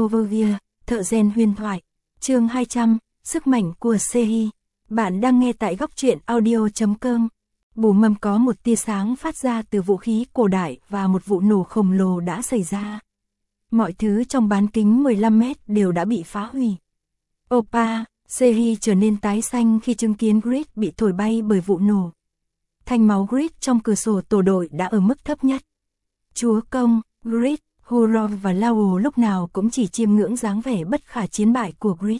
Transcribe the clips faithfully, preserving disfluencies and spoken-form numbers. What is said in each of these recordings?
Overview, thợ rèn huyền thoại. Chương hai trăm, sức mạnh của Sehi. Bạn đang nghe tại góc truyện audio chấm com. Bù mâm có một tia sáng phát ra từ vũ khí cổ đại và một vụ nổ khổng lồ đã xảy ra. Mọi thứ trong bán kính mười lăm mét đều đã bị phá hủy. Opa, Sehi trở nên tái xanh khi chứng kiến Grid bị thổi bay bởi vụ nổ. Thanh máu Grid trong cửa sổ tổ đội đã ở mức thấp nhất. Chúa công, Grid, Hurov và Lao lúc nào cũng chỉ chiêm ngưỡng dáng vẻ bất khả chiến bại của Grid.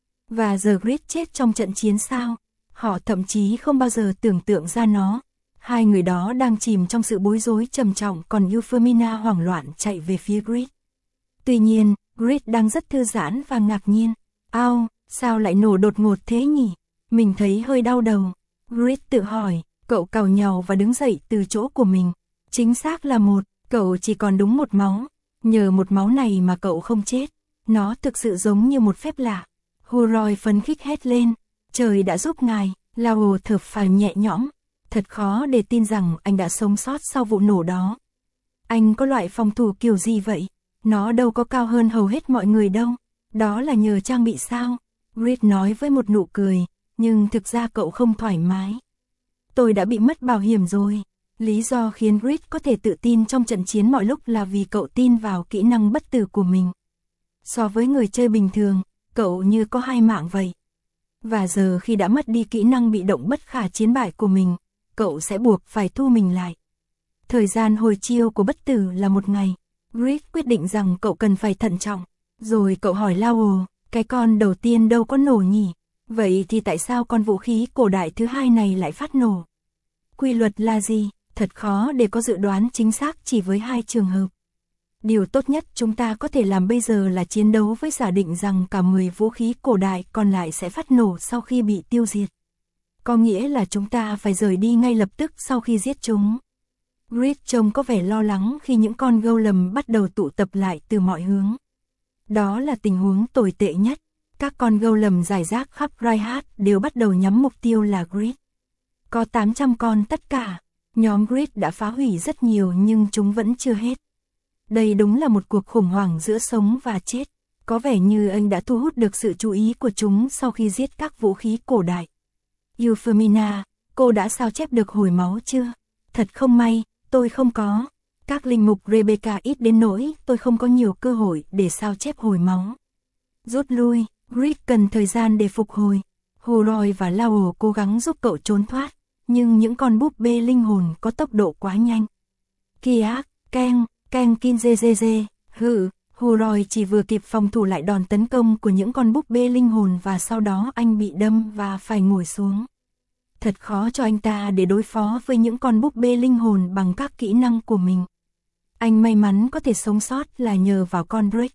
Và giờ Grid chết trong trận chiến sao? Họ thậm chí không bao giờ tưởng tượng ra nó. Hai người đó đang chìm trong sự bối rối trầm trọng, còn Euphemina hoảng loạn chạy về phía Grid. Tuy nhiên, Grid đang rất thư giãn và ngạc nhiên. Ao, sao lại nổ đột ngột thế nhỉ? Mình thấy hơi đau đầu. Grid tự hỏi, cậu cào nhàu và đứng dậy từ chỗ của mình. Chính xác là một, cậu chỉ còn đúng một máu. Nhờ một máu này mà cậu không chết. Nó thực sự giống như một phép lạ. Huroi phấn khích hét lên. Trời đã giúp ngài. Lao thở phào nhẹ nhõm. Thật khó để tin rằng anh đã sống sót sau vụ nổ đó. Anh có loại phòng thủ kiểu gì vậy? Nó đâu có cao hơn hầu hết mọi người đâu. Đó là nhờ trang bị sao? Grid nói với một nụ cười. Nhưng thực ra cậu không thoải mái. Tôi đã bị mất bảo hiểm rồi. Lý do khiến Grid có thể tự tin trong trận chiến mọi lúc là vì cậu tin vào kỹ năng bất tử của mình. So với người chơi bình thường, cậu như có hai mạng vậy. Và giờ khi đã mất đi kỹ năng bị động bất khả chiến bại của mình, cậu sẽ buộc phải thu mình lại. Thời gian hồi chiêu của bất tử là một ngày. Grid quyết định rằng cậu cần phải thận trọng. Rồi cậu hỏi Lao, cái con đầu tiên đâu có nổ nhỉ? Vậy thì tại sao con vũ khí cổ đại thứ hai này lại phát nổ? Quy luật là gì? Thật khó để có dự đoán chính xác chỉ với hai trường hợp. Điều tốt nhất chúng ta có thể làm bây giờ là chiến đấu với giả định rằng cả mười vũ khí cổ đại còn lại sẽ phát nổ sau khi bị tiêu diệt. Có nghĩa là chúng ta phải rời đi ngay lập tức sau khi giết chúng. Grid trông có vẻ lo lắng khi những con golem bắt đầu tụ tập lại từ mọi hướng. Đó là tình huống tồi tệ nhất. Các con golem rải rác khắp Reinhardt đều bắt đầu nhắm mục tiêu là Grid. Có tám trăm con tất cả. Nhóm Grid đã phá hủy rất nhiều nhưng chúng vẫn chưa hết. Đây đúng là một cuộc khủng hoảng giữa sống và chết. Có vẻ như anh đã thu hút được sự chú ý của chúng sau khi giết các vũ khí cổ đại. Euphemina, cô đã sao chép được hồi máu chưa? Thật không may, tôi không có. Các linh mục Rebecca ít đến nỗi tôi không có nhiều cơ hội để sao chép hồi máu. Rút lui, Grid cần thời gian để phục hồi. Huroi và Lao cố gắng giúp cậu trốn thoát. Nhưng những con búp bê linh hồn có tốc độ quá nhanh. Kiak, Keng, Keng Kinzezeze, hừ, Huroi chỉ vừa kịp phòng thủ lại đòn tấn công của những con búp bê linh hồn và sau đó anh bị đâm và phải ngồi xuống. Thật khó cho anh ta để đối phó với những con búp bê linh hồn bằng các kỹ năng của mình. Anh may mắn có thể sống sót là nhờ vào con Drake.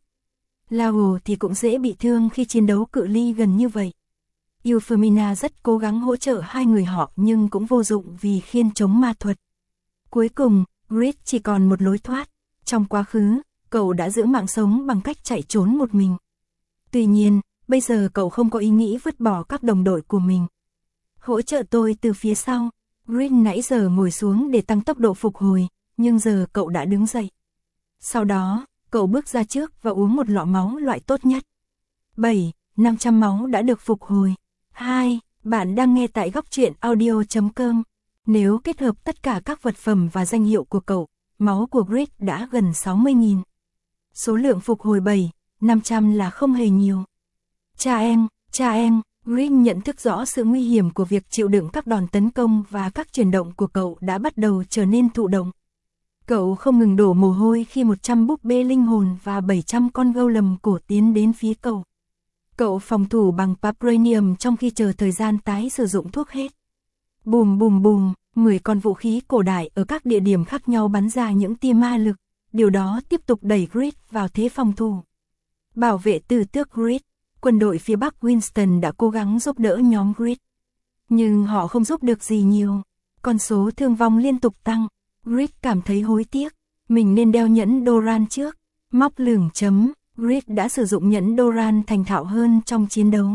Lao thì cũng dễ bị thương khi chiến đấu cự ly gần như vậy. Euphemina rất cố gắng hỗ trợ hai người họ nhưng cũng vô dụng vì khiên chống ma thuật. Cuối cùng, Grid chỉ còn một lối thoát. Trong quá khứ, cậu đã giữ mạng sống bằng cách chạy trốn một mình. Tuy nhiên, bây giờ cậu không có ý nghĩ vứt bỏ các đồng đội của mình. Hỗ trợ tôi từ phía sau. Grid nãy giờ ngồi xuống để tăng tốc độ phục hồi, nhưng giờ cậu đã đứng dậy. Sau đó, cậu bước ra trước và uống một lọ máu loại tốt nhất. bảy, năm trăm máu đã được phục hồi. hai. Bạn đang nghe tại góc truyện audio chấm com. Nếu kết hợp tất cả các vật phẩm và danh hiệu của cậu, máu của Grid đã gần sáu mươi nghìn. Số lượng phục hồi bảy, năm trăm là không hề nhiều. Cha em, cha em, Grid nhận thức rõ sự nguy hiểm của việc chịu đựng các đòn tấn công và các chuyển động của cậu đã bắt đầu trở nên thụ động. Cậu không ngừng đổ mồ hôi khi một trăm búp bê linh hồn và bảy trăm con golem cổ tiến đến phía cậu. Cậu phòng thủ bằng Vibranium trong khi chờ thời gian tái sử dụng thuốc hết. Bùm bùm bùm, mười con vũ khí cổ đại ở các địa điểm khác nhau bắn ra những tia ma lực. Điều đó tiếp tục đẩy Grid vào thế phòng thủ. Bảo vệ từ tước Grid, quân đội phía Bắc Winston đã cố gắng giúp đỡ nhóm Grid. Nhưng họ không giúp được gì nhiều. Con số thương vong liên tục tăng. Grid cảm thấy hối tiếc. Mình nên đeo nhẫn Doran trước. Móc lửng chấm. Grid đã sử dụng nhẫn Doran thành thạo hơn trong chiến đấu.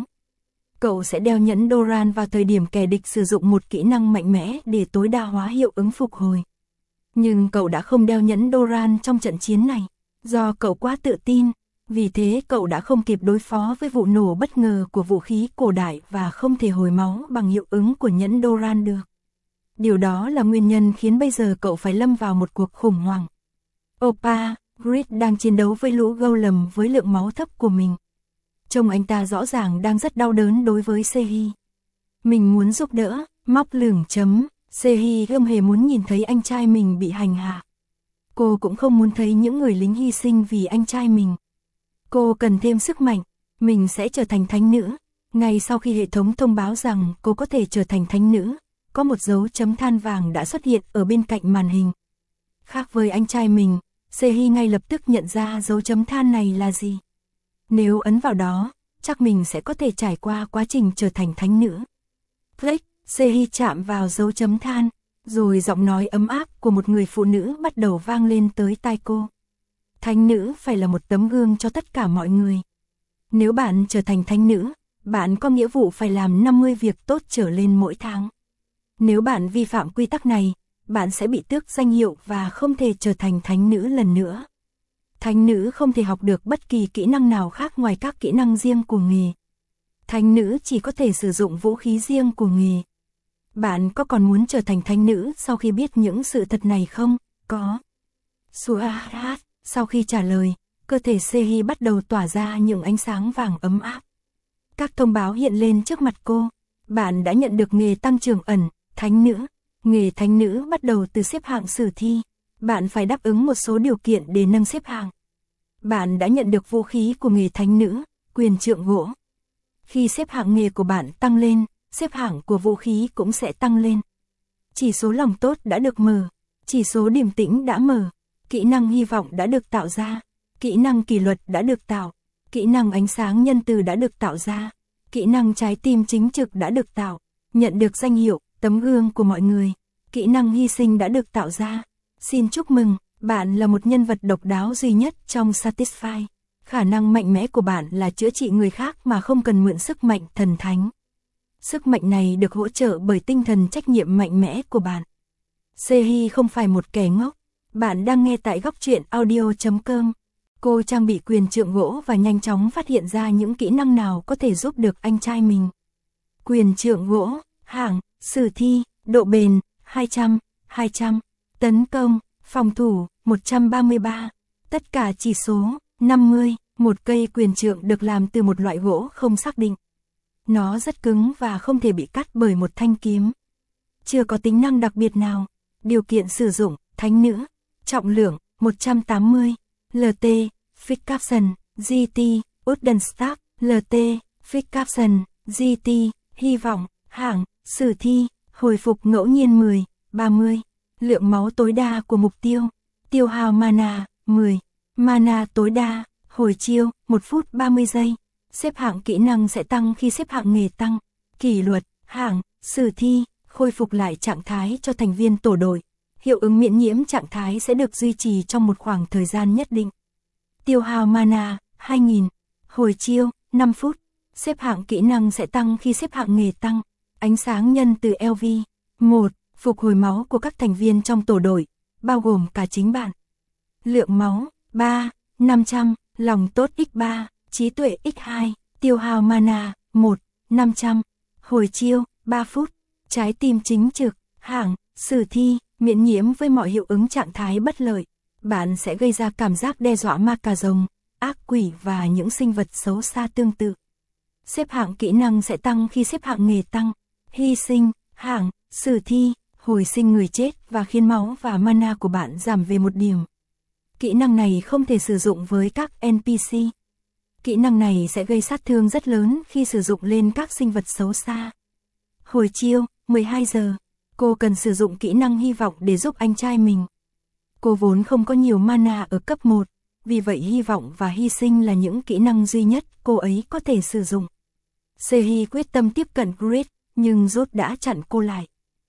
Cậu sẽ đeo nhẫn Doran vào thời điểm kẻ địch sử dụng một kỹ năng mạnh mẽ để tối đa hóa hiệu ứng phục hồi. Nhưng cậu đã không đeo nhẫn Doran trong trận chiến này. Do cậu quá tự tin, Vì thế cậu đã không kịp đối phó với vụ nổ bất ngờ của vũ khí cổ đại và không thể hồi máu bằng hiệu ứng của nhẫn Doran được. Điều đó là nguyên nhân khiến bây giờ cậu phải lâm vào một cuộc khủng hoảng. Oppa, Grid đang chiến đấu với lũ golem với lượng máu thấp của mình. Trông anh ta rõ ràng đang rất đau đớn đối với Sehi. Mình muốn giúp đỡ, móc lửng chấm, Sehi không hề muốn nhìn thấy anh trai mình bị hành hạ. Cô cũng không muốn thấy những người lính hy sinh vì anh trai mình. Cô cần thêm sức mạnh, mình sẽ trở thành thánh nữ. Ngay sau khi hệ thống thông báo rằng cô có thể trở thành thánh nữ, có một dấu chấm than vàng đã xuất hiện ở bên cạnh màn hình. Khác với anh trai mình, Sehi ngay lập tức nhận ra dấu chấm than này là gì. Nếu ấn vào đó, chắc mình sẽ có thể trải qua quá trình trở thành thánh nữ. Click, Sehi chạm vào dấu chấm than, rồi giọng nói ấm áp của một người phụ nữ bắt đầu vang lên tới tai cô. Thánh nữ phải là một tấm gương cho tất cả mọi người. Nếu bạn trở thành thánh nữ, bạn có nghĩa vụ phải làm năm mươi việc tốt trở lên mỗi tháng. Nếu bạn vi phạm quy tắc này, bạn sẽ bị tước danh hiệu và không thể trở thành thánh nữ lần nữa. Thánh nữ không thể học được bất kỳ kỹ năng nào khác ngoài các kỹ năng riêng của nghề. Thánh nữ chỉ có thể sử dụng vũ khí riêng của nghề. Bạn có còn muốn trở thành thánh nữ sau khi biết những sự thật này không? Có. Suahat, sau khi trả lời, cơ thể Sehi bắt đầu tỏa ra những ánh sáng vàng ấm áp. Các thông báo hiện lên trước mặt cô. Bạn đã nhận được nghề tăng trưởng ẩn, thánh nữ. Nghề thánh nữ bắt đầu từ xếp hạng sử thi. Bạn phải đáp ứng một số điều kiện để nâng xếp hạng. Bạn đã nhận được vũ khí của nghề thánh nữ, quyền trượng gỗ. Khi xếp hạng nghề của bạn tăng lên, xếp hạng của vũ khí cũng sẽ tăng lên. Chỉ số lòng tốt đã được mở. Chỉ số điềm tĩnh đã mở. Kỹ năng hy vọng đã được tạo ra. Kỹ năng kỷ luật đã được tạo. Kỹ năng ánh sáng nhân từ đã được tạo ra. Kỹ năng trái tim chính trực đã được tạo. Nhận được danh hiệu, tấm gương của mọi người. Kỹ năng hy sinh đã được tạo ra. Xin chúc mừng, bạn là một nhân vật độc đáo duy nhất trong Satisfy. Khả năng mạnh mẽ của bạn là chữa trị người khác mà không cần mượn sức mạnh thần thánh. Sức mạnh này được hỗ trợ bởi tinh thần trách nhiệm mạnh mẽ của bạn. Sehi không phải một kẻ ngốc. Bạn đang nghe tại góc truyện audio chấm com. Cô trang bị quyền trượng gỗ và nhanh chóng phát hiện ra những kỹ năng nào có thể giúp được anh trai mình. Quyền trượng gỗ, hạng, sử thi, độ bền, hai trăm, hai trăm, tấn công, phòng thủ, một trăm ba mươi ba, tất cả chỉ số, năm mươi, một cây quyền trượng được làm từ một loại gỗ không xác định. Nó rất cứng và không thể bị cắt bởi một thanh kiếm. Chưa có tính năng đặc biệt nào. Điều kiện sử dụng, thánh nữ, trọng lượng, một trăm tám mươi, lờ tê, Fix Caption, giê tê, Wooden Staff, lờ tê, Fix Caption, giê tê, hy vọng, hạng, sử thi, hồi phục ngẫu nhiên mười, ba mươi, lượng máu tối đa của mục tiêu, tiêu hao mana, mười, mana tối đa, hồi chiêu, một phút ba mươi giây, xếp hạng kỹ năng sẽ tăng khi xếp hạng nghề tăng, kỷ luật, hạng, sử thi, khôi phục lại trạng thái cho thành viên tổ đội, hiệu ứng miễn nhiễm trạng thái sẽ được duy trì trong một khoảng thời gian nhất định. Tiêu hao mana, hai nghìn, hồi chiêu, năm phút, xếp hạng kỹ năng sẽ tăng khi xếp hạng nghề tăng, ánh sáng nhân từ lờ vê, một, phục hồi máu của các thành viên trong tổ đội, bao gồm cả chính bạn. Lượng máu, ba, năm trăm, lòng tốt nhân ba, trí tuệ nhân hai, tiêu hao mana, một, năm trăm, hồi chiêu, ba phút, trái tim chính trực, hạng, sử thi, miễn nhiễm với mọi hiệu ứng trạng thái bất lợi. Bạn sẽ gây ra cảm giác đe dọa ma cà rồng, ác quỷ và những sinh vật xấu xa tương tự. Xếp hạng kỹ năng sẽ tăng khi xếp hạng nghề tăng. Hy sinh, hạng, sử thi, hồi sinh người chết và khiến máu và mana của bạn giảm về một điểm. Kỹ năng này không thể sử dụng với các en pê xê. Kỹ năng này sẽ gây sát thương rất lớn khi sử dụng lên các sinh vật xấu xa. Hồi chiêu, mười hai giờ. Cô cần sử dụng kỹ năng hy vọng để giúp anh trai mình. Cô vốn không có nhiều mana ở cấp một, vì vậy hy vọng và hy sinh là những kỹ năng duy nhất cô ấy có thể sử dụng. Sehi quyết tâm tiếp cận Grid, nhưng Rốt đã chặn cô lại.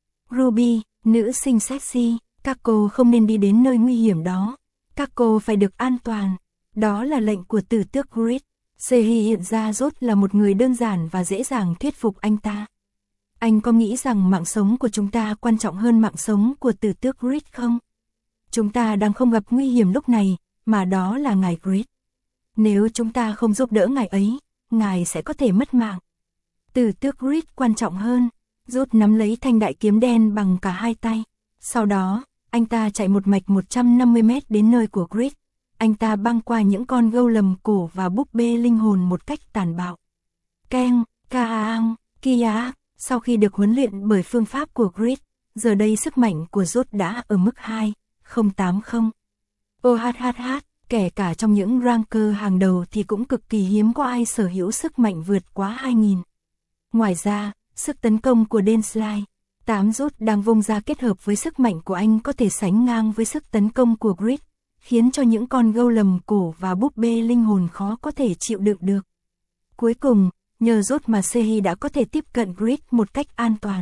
Ruby, nữ sinh sexy, các cô không nên đi đến nơi nguy hiểm đó. Các cô phải được an toàn. Đó là lệnh của tử tước Grid. Sehi hiện ra Rốt là một người đơn giản và dễ dàng thuyết phục anh ta. Anh có nghĩ rằng mạng sống của chúng ta quan trọng hơn mạng sống của tử tước Grid không? Chúng ta đang không gặp nguy hiểm lúc này, mà đó là ngài Grid. Nếu chúng ta không giúp đỡ ngài ấy, ngài sẽ có thể mất mạng. Tử tước Grid quan trọng hơn, rút nắm lấy thanh đại kiếm đen bằng cả hai tay. Sau đó, anh ta chạy một mạch một trăm năm mươi mét đến nơi của Grid. Anh ta băng qua những con gâu lầm cổ và búp bê linh hồn một cách tàn bạo. Keng, Kaang, Kia, sau khi được huấn luyện bởi phương pháp của Grid, giờ đây sức mạnh của Rốt đã ở mức hai không tám không. Ô hát hát hát, kể cả trong những ranker hàng đầu thì cũng cực kỳ hiếm có ai sở hữu sức mạnh vượt quá hai nghìn. Ngoài ra, sức tấn công của Denslai, tám Rốt đang vung ra kết hợp với sức mạnh của anh có thể sánh ngang với sức tấn công của Grid, khiến cho những con gâu lầm cổ và búp bê linh hồn khó có thể chịu đựng được. Cuối cùng, nhờ Rốt mà Sehi đã có thể tiếp cận Grid một cách an toàn.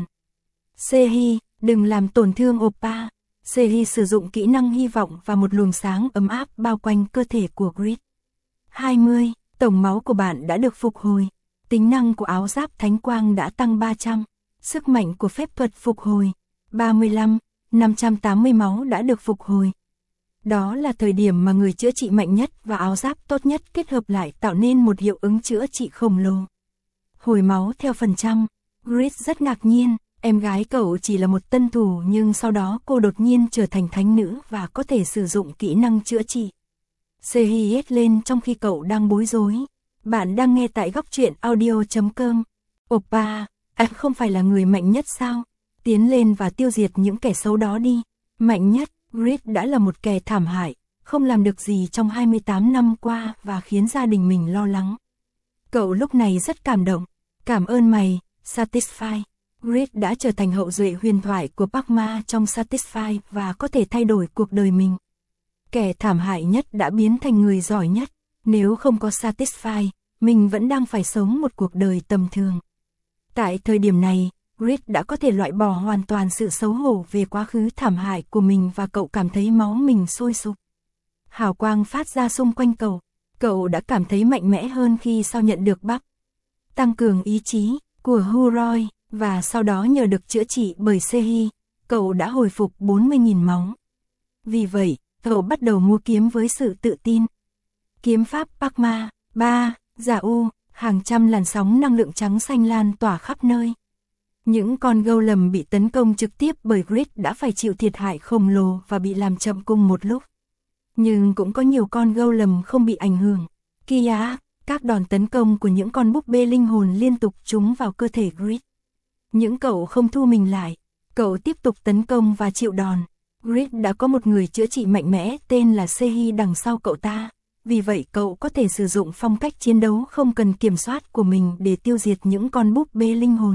Sehi, đừng làm tổn thương Oppa. Sehi sử dụng kỹ năng hy vọng và một luồng sáng ấm áp bao quanh cơ thể của Grid. hai mươi. Tổng máu của bạn đã được phục hồi. Tính năng của áo giáp thánh quang đã tăng ba trăm. Sức mạnh của phép thuật phục hồi. ba mươi lăm. năm trăm tám mươi máu đã được phục hồi. Đó là thời điểm mà người chữa trị mạnh nhất và áo giáp tốt nhất kết hợp lại tạo nên một hiệu ứng chữa trị khổng lồ. Hồi máu theo phần trăm. Grid rất ngạc nhiên, em gái cậu chỉ là một tân thủ nhưng sau đó cô đột nhiên trở thành thánh nữ và có thể sử dụng kỹ năng chữa trị. Sehi hét lên trong khi cậu đang bối rối. Bạn đang nghe tại góc truyện audio chấm com. Oppa, anh không phải là người mạnh nhất sao? Tiến lên và tiêu diệt những kẻ xấu đó đi. Mạnh nhất, Grid đã là một kẻ thảm hại, không làm được gì trong hai mươi tám năm qua và khiến gia đình mình lo lắng. Cậu lúc này rất cảm động. Cảm ơn mày, Satisfy. Grid đã trở thành hậu duệ huyền thoại của Parkma trong Satisfy và có thể thay đổi cuộc đời mình. Kẻ thảm hại nhất đã biến thành người giỏi nhất. Nếu không có Satisfy, mình vẫn đang phải sống một cuộc đời tầm thường. Tại thời điểm này, Grid đã có thể loại bỏ hoàn toàn sự xấu hổ về quá khứ thảm hại của mình và cậu cảm thấy máu mình sôi sục. Hào quang phát ra xung quanh cậu. Cậu đã cảm thấy mạnh mẽ hơn khi sau nhận được bắp tăng cường ý chí của Huroi, và sau đó nhờ được chữa trị bởi Sehi, cậu đã hồi phục bốn mươi nghìn máu. Vì vậy, cậu bắt đầu mua kiếm với sự tự tin. Kiếm pháp Parkma, ba, Giả U, hàng trăm làn sóng năng lượng trắng xanh lan tỏa khắp nơi. Những con gâu lầm bị tấn công trực tiếp bởi Grid đã phải chịu thiệt hại khổng lồ và bị làm chậm cùng một lúc. Nhưng cũng có nhiều con gâu lầm không bị ảnh hưởng. Kia, các đòn tấn công của những con búp bê linh hồn liên tục trúng vào cơ thể Grid. Những cậu không thu mình lại. Cậu tiếp tục tấn công và chịu đòn. Grid đã có một người chữa trị mạnh mẽ tên là Sehi đằng sau cậu ta. Vì vậy cậu có thể sử dụng phong cách chiến đấu không cần kiểm soát của mình để tiêu diệt những con búp bê linh hồn.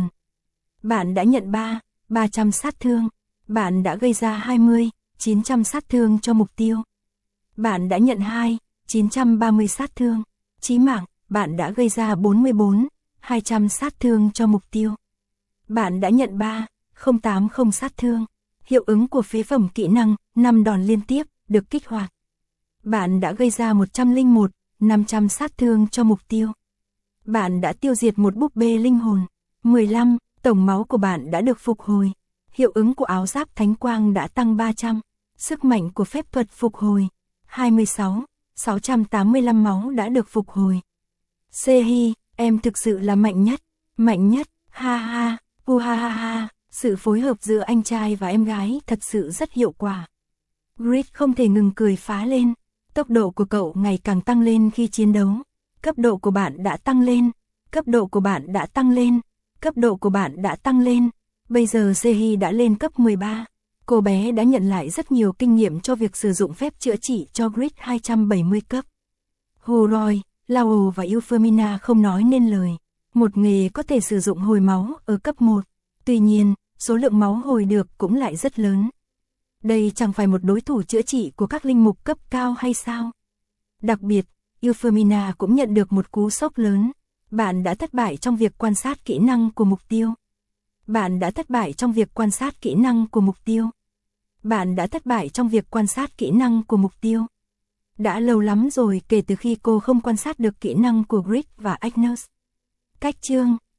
Bạn đã nhận ba, ba trăm sát thương. Bạn đã gây ra hai mươi, chín trăm sát thương cho mục tiêu. Bạn đã nhận hai, chín trăm ba mươi sát thương. Chí mạng, bạn đã gây ra bốn mươi bốn, hai trăm sát thương cho mục tiêu. Bạn đã nhận ba, không tám không sát thương. Hiệu ứng của phế phẩm kỹ năng, năm đòn liên tiếp, được kích hoạt. Bạn đã gây ra một trăm lẻ một, năm trăm sát thương cho mục tiêu. Bạn đã tiêu diệt một búp bê linh hồn. mười lăm, tổng máu của bạn đã được phục hồi. Hiệu ứng của áo giáp thánh quang đã tăng ba trăm. Sức mạnh của phép thuật phục hồi. hai mươi sáu, sáu trăm tám mươi lăm máu đã được phục hồi. Sehi, em thực sự là mạnh nhất. Mạnh nhất, ha ha, hu ha ha ha. Sự phối hợp giữa anh trai và em gái thật sự rất hiệu quả. Grid không thể ngừng cười phá lên. Tốc độ của cậu ngày càng tăng lên khi chiến đấu. Cấp độ của bạn đã tăng lên. Cấp độ của bạn đã tăng lên. Cấp độ của bạn đã tăng lên. Bây giờ Sehi đã lên cấp mười ba. Cô bé đã nhận lại rất nhiều kinh nghiệm cho việc sử dụng phép chữa trị cho Grid hai trăm bảy mươi cấp. Huroi, Lao và Euphemina không nói nên lời. Một nghề có thể sử dụng hồi máu ở cấp một. Tuy nhiên, số lượng máu hồi được cũng lại rất lớn. Đây chẳng phải một đối thủ chữa trị của các linh mục cấp cao hay sao? Đặc biệt, Euphemina cũng nhận được một cú sốc lớn. Bạn đã thất bại trong việc quan sát kỹ năng của mục tiêu. Bạn đã thất bại trong việc quan sát kỹ năng của mục tiêu. Bạn đã thất bại trong việc quan sát kỹ năng của mục tiêu. Đã lâu lắm rồi kể từ khi cô không quan sát được kỹ năng của Grid và Agnes. Cách chương